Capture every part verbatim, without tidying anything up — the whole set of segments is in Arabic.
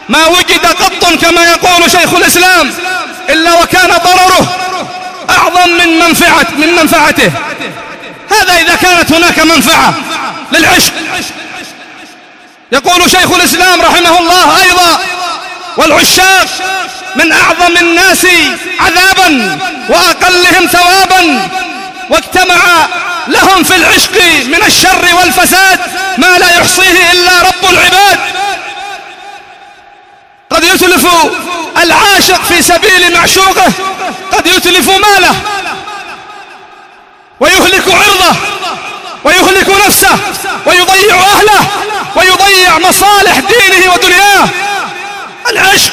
ما وجد قط كما يقول شيخ الإسلام إلا وكان ضرره أعظم من منفعة من منفعته. هذا إذا كانت هناك منفعة للعشق. يقول شيخ الإسلام رحمه الله أيضا: والعشاق من أعظم الناس عذابا وأقلهم ثوابا، واجتمع لهم في العشق من الشر والفساد ما لا يحصيه إلا رب العباد. قد يتلف العاشق في سبيل معشوقه، قد يتلف ماله ويهلك عرضه ويهلك نفسه ويضيع أهله ويضيع مصالح دينه ودنياه. العشق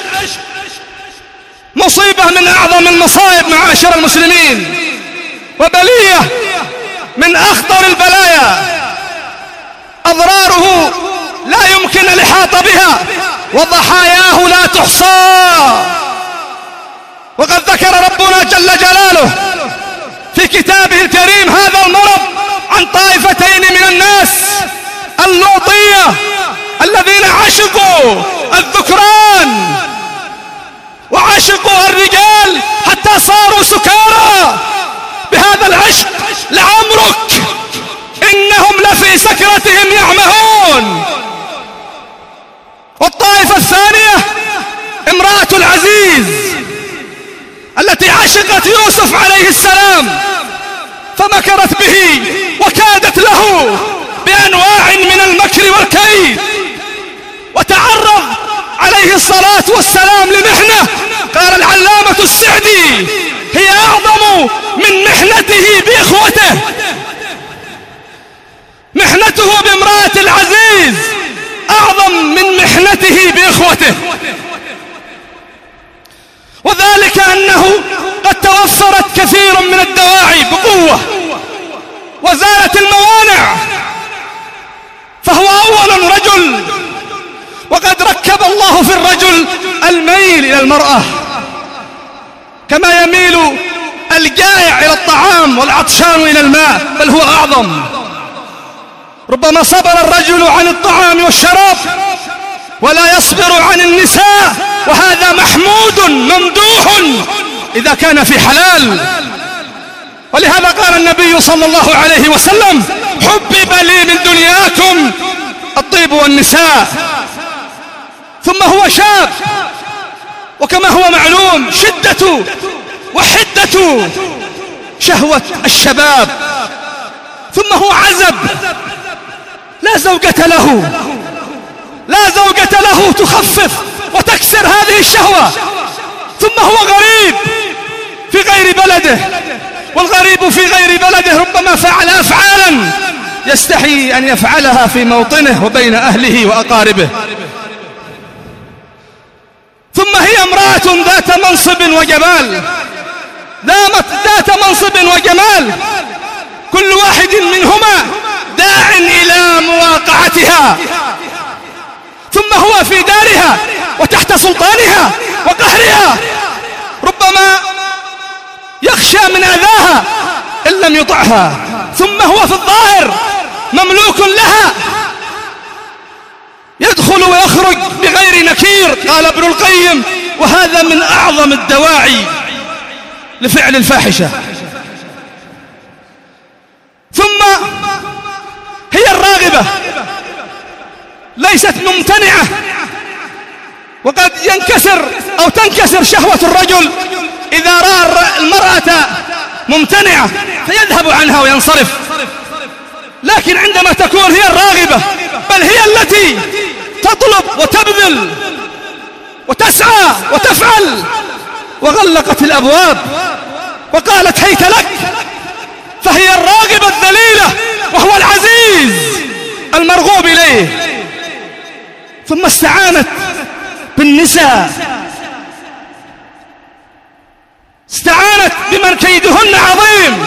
مصيبة من أعظم المصائب معاشر المسلمين، وبلية من أخطر البلايا، أضراره لا يمكن الإحاطة بها وضحاياه لا تحصى. وقد ذكر ربنا جل جلاله في كتابه الكريم هذا المرض عن طائفتين من الناس: اللوطية الذين عشقوا الذكران وعشقوا الرجال حتى صاروا سكارى بهذا العشق، لعمرك إنهم لفي سكرتهم يعمهون. والطائفة الثانية امرأة العزيز التي عشقت يوسف عليه السلام فمكرت به وكادت له بأنواع من المكر والكيد، وتعرض عليه الصلاة والسلام لمحنة قال العلامة السعدي: هي أعظم من محنته بإخوته. محنته بامرأة العزيز أعظم من محنته بإخوته، وذلك أنه قد توفرت كثير من الدواعي بقوة وزالت الموانع، فهو أولا رجل، وقد ركب الله في الرجل الميل إلى المرأة كما يميل الجائع إلى الطعام والعطشان إلى الماء، بل هو أعظم. ربما صبر الرجل عن الطعام والشراب ولا يصبر عن النساء، وهذا محمود ممدوح إذا كان في حلال. ولهذا قال النبي صلى الله عليه وسلم: حبب لي من دنياكم الطيب والنساء. ثم هو شاب، وكما هو معلوم شدة وحدة شهوة الشباب. ثم هو عزب، لا زوجة له، لا زوجة له تخفف وتكسر هذه الشهوة. ثم هو غريب في غير بلده، والغريب في غير بلده ربما فعل أفعالا يستحي أن يفعلها في موطنه وبين أهله وأقاربه. ثم هي امرأة ذات منصب وجمال، ذات منصب وجمال، كل واحد منهما داع إلى مواقعتها. ثم هو في دارها وتحت سلطانها وقهرها، ربما يخشى من أذاها إن لم يطعها. ثم هو في الظاهر مملوك لها، يدخل ويخرج بغير نكير. قال ابن القيم: وهذا من أعظم الدواعي لفعل الفاحشة. ثم هي الراغبة، ليست ممتنعة، وقد ينكسر أو تنكسر شهوة الرجل إذا رأى المرأة ممتنعة فيذهب عنها وينصرف، لكن عندما تكون هي الراغبة بل هي التي تطلب وتبذل وتسعى وتفعل، وغلقت الأبواب وقالت هيت لك، فهي الراغبة الذليلة وهو العزيز المرغوب إليه. ثم استعانت بالنساء، استعانت بمن كيدهن عظيم،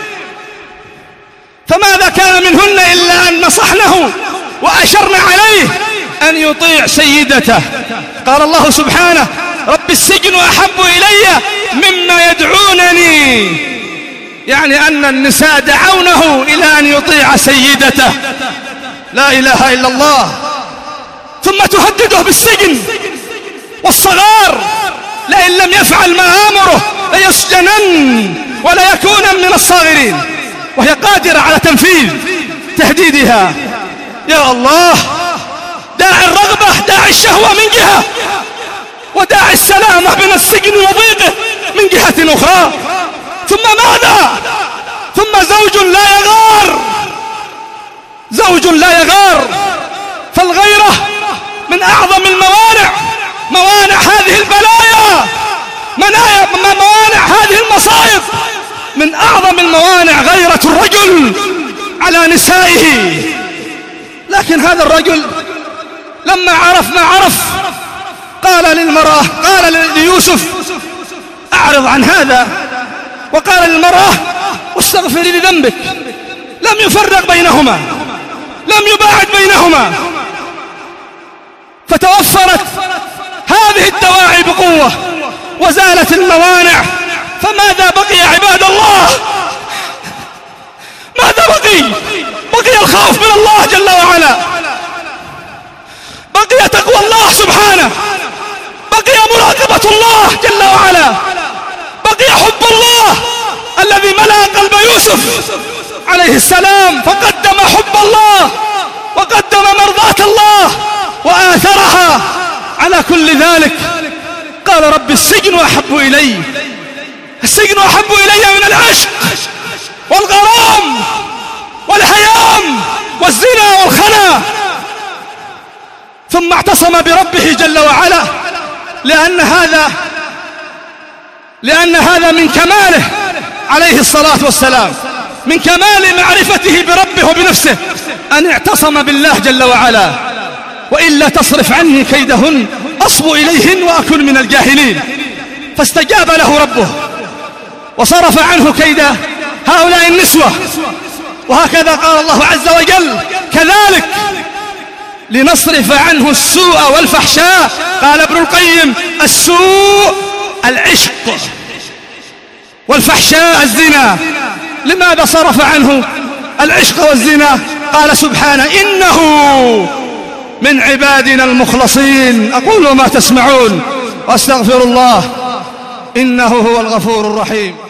فماذا كان منهن إلا أن نصحنه وأشرنا عليه أن يطيع سيدته. قال الله سبحانه: رب السجن أحب إلي مما يدعونني، يعني أن النساء دعونه إلى أن يطيع سيدته. لا إله إلا الله. ثم تهدده بالسجن والصغار لئن لم يفعل ما آمره ليسجنن ولا يكون من الصاغرين، وهي قادرة على تنفيذ تهديدها. يا الله، داعي الرغبة داعي الشهوة من جهة، وداعي السلامة من السجن وضيقه من جهة أخرى. ثم ماذا؟ ثم زوج لا يغار، زوج لا يغار. فالغيرة من أعظم الموانع، موانع هذه البلايا، موانع هذه المصائب. من أعظم الموانع غيرة الرجل على نسائه. لكن هذا الرجل لما عرف ما عرف قال للمرأة، قال ليوسف أعرض عن هذا، وقال للمرأة واستغفري لذنبك. لم يفرق بينهما، لم يباعد بينهما، فتوفرت هذه الدواعي بقوة وزالت الموانع. فماذا بقي يا عباد الله؟ ماذا بقي؟ بقي الخوف من الله جل وعلا، بقي تقوى الله سبحانه، بقي مراقبة الله جل وعلا، بقي حب الله الذي ملأ قلب يوسف عليه السلام، فقدم حب الله وقدم مرضاة الله وآثرها على كل ذلك. قال رب السجن أحب إلي، السجن أحب إلي من العشق والغرام والهيام والزنا والخنا. ثم اعتصم بربه جل وعلا، لأن هذا لأن هذا من كماله عليه الصلاة والسلام، من كمال معرفته بربه وبنفسه أن اعتصم بالله جل وعلا. وإلا تصرف عني كيدهن أصب إليهن وأكن من الجاهلين. فاستجاب له ربه وصرف عنه كيد هؤلاء النسوة. وهكذا قال الله عز وجل كذلك لنصرف عنه السوء والفحشاء. قال ابن القيم السوء العشق والفحشاء الزنا. لماذا صرف عنه العشق والزنا؟ قال سبحانه إنه من عبادنا المخلصين. أقول ما تسمعون وأستغفر الله إنه هو الغفور الرحيم.